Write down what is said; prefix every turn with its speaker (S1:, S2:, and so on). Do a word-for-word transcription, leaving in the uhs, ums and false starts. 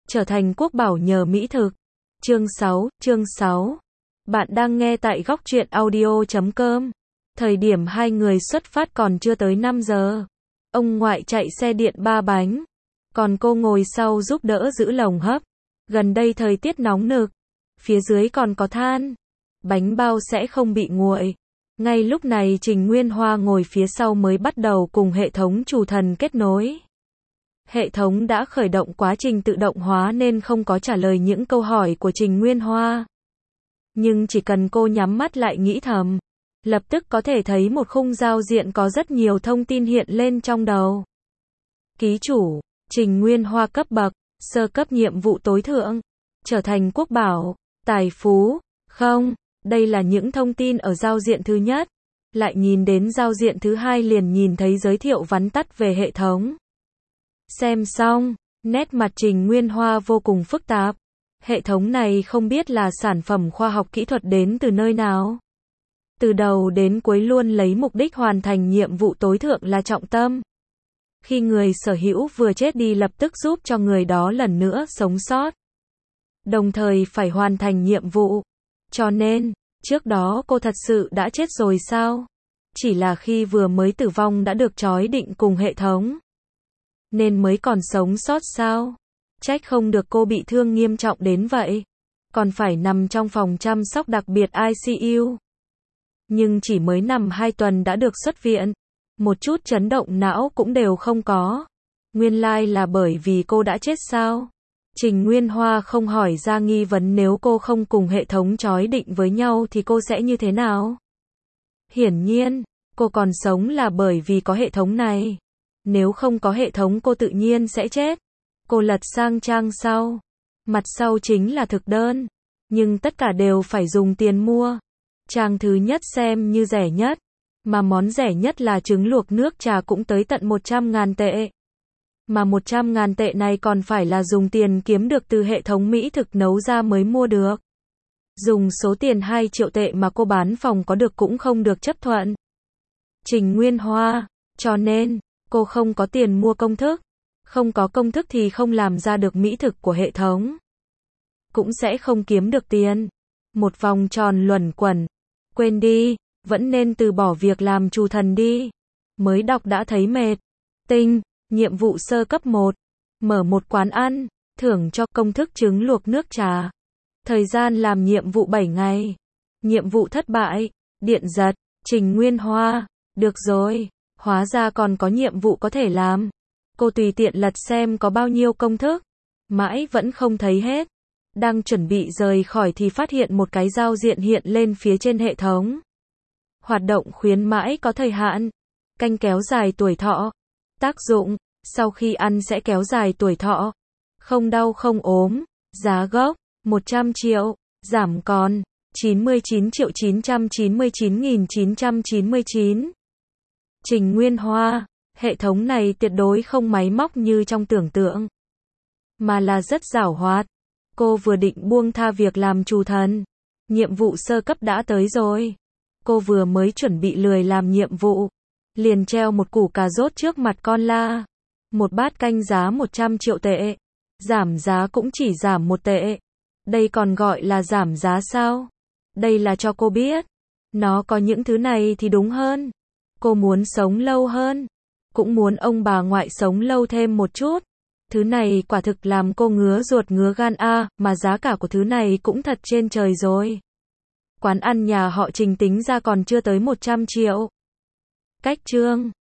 S1: trở thành quốc bảo nhờ mỹ thực. Chương sáu, chương sáu. Bạn đang nghe tại góc truyện audio chấm com. Thời điểm hai người xuất phát còn chưa tới năm giờ. Ông ngoại chạy xe điện ba bánh, còn cô ngồi sau giúp đỡ giữ lồng hấp. Gần đây thời tiết nóng nực, phía dưới còn có than, bánh bao sẽ không bị nguội. Ngay lúc này Trình Nguyên Hoa ngồi phía sau mới bắt đầu cùng hệ thống chủ thần kết nối. Hệ thống đã khởi động quá trình tự động hóa nên không có trả lời những câu hỏi của Trình Nguyên Hoa. Nhưng chỉ cần cô nhắm mắt lại nghĩ thầm, lập tức có thể thấy một khung giao diện có rất nhiều thông tin hiện lên trong đầu. Ký chủ, Trình Nguyên Hoa cấp bậc, sơ cấp nhiệm vụ tối thượng, trở thành quốc bảo, tài phú, không, đây là những thông tin ở giao diện thứ nhất. Lại nhìn đến giao diện thứ hai liền nhìn thấy giới thiệu vắn tắt về hệ thống. Xem xong, nét mặt Trình Nguyên Hoa vô cùng phức tạp. Hệ thống này không biết là sản phẩm khoa học kỹ thuật đến từ nơi nào. Từ đầu đến cuối luôn lấy mục đích hoàn thành nhiệm vụ tối thượng là trọng tâm. Khi người sở hữu vừa chết đi lập tức giúp cho người đó lần nữa sống sót. Đồng thời phải hoàn thành nhiệm vụ. Cho nên, trước đó cô thật sự đã chết rồi sao? Chỉ là khi vừa mới tử vong đã được trói định cùng hệ thống, nên mới còn sống sót sao? Trách không được cô bị thương nghiêm trọng đến vậy. Còn phải nằm trong phòng chăm sóc đặc biệt I C U. Nhưng chỉ mới nằm hai tuần đã được xuất viện. Một chút chấn động não cũng đều không có. Nguyên lai là bởi vì cô đã chết sao? Trình Nguyên Hoa không hỏi ra nghi vấn nếu cô không cùng hệ thống trói định với nhau thì cô sẽ như thế nào? Hiển nhiên, cô còn sống là bởi vì có hệ thống này. Nếu không có hệ thống cô tự nhiên sẽ chết. Cô lật sang trang sau. Mặt sau chính là thực đơn. Nhưng tất cả đều phải dùng tiền mua. Trang thứ nhất xem như rẻ nhất. Mà món rẻ nhất là trứng luộc nước trà cũng tới tận một trăm ngàn tệ. Mà một trăm ngàn tệ này còn phải là dùng tiền kiếm được từ hệ thống mỹ thực nấu ra mới mua được. Dùng số tiền hai triệu tệ mà cô bán phòng có được cũng không được chấp thuận. Trình Nguyên Hoa, cho nên, cô không có tiền mua công thức. Không có công thức thì không làm ra được mỹ thực của hệ thống. Cũng sẽ không kiếm được tiền. Một vòng tròn luẩn quẩn. Quên đi, vẫn nên từ bỏ việc làm chủ thần đi. Mới đọc đã thấy mệt. Tinh, nhiệm vụ sơ cấp một. Mở một quán ăn, thưởng cho công thức trứng luộc nước trà. Thời gian làm nhiệm vụ bảy ngày. Nhiệm vụ thất bại, điện giật, Trình Nguyên Hoa. Được rồi, hóa ra còn có nhiệm vụ có thể làm. Cô tùy tiện lật xem có bao nhiêu công thức. Mãi vẫn không thấy hết. Đang chuẩn bị rời khỏi thì phát hiện một cái giao diện hiện lên phía trên hệ thống. Hoạt động khuyến mãi có thời hạn. Canh kéo dài tuổi thọ. Tác dụng, sau khi ăn sẽ kéo dài tuổi thọ. Không đau không ốm. Giá gốc, một trăm triệu. Giảm còn, chín mươi chín triệu chín trăm chín mươi chín nghìn chín trăm chín mươi chín. Trình Nguyên Hoa, hệ thống này tuyệt đối không máy móc như trong tưởng tượng. Mà là rất giảo hoạt. Cô vừa định buông tha việc làm chủ thần. Nhiệm vụ sơ cấp đã tới rồi. Cô vừa mới chuẩn bị lười làm nhiệm vụ. Liền treo một củ cà rốt trước mặt con la. Một bát canh giá một trăm triệu tệ. Giảm giá cũng chỉ giảm một tệ. Đây còn gọi là giảm giá sao? Đây là cho cô biết. Nó có những thứ này thì đúng hơn. Cô muốn sống lâu hơn. Cũng muốn ông bà ngoại sống lâu thêm một chút. Thứ này quả thực làm cô ngứa ruột ngứa gan a, mà giá cả của thứ này cũng thật trên trời rồi. Quán ăn nhà họ Trình tính ra còn chưa tới một trăm triệu. Cách chương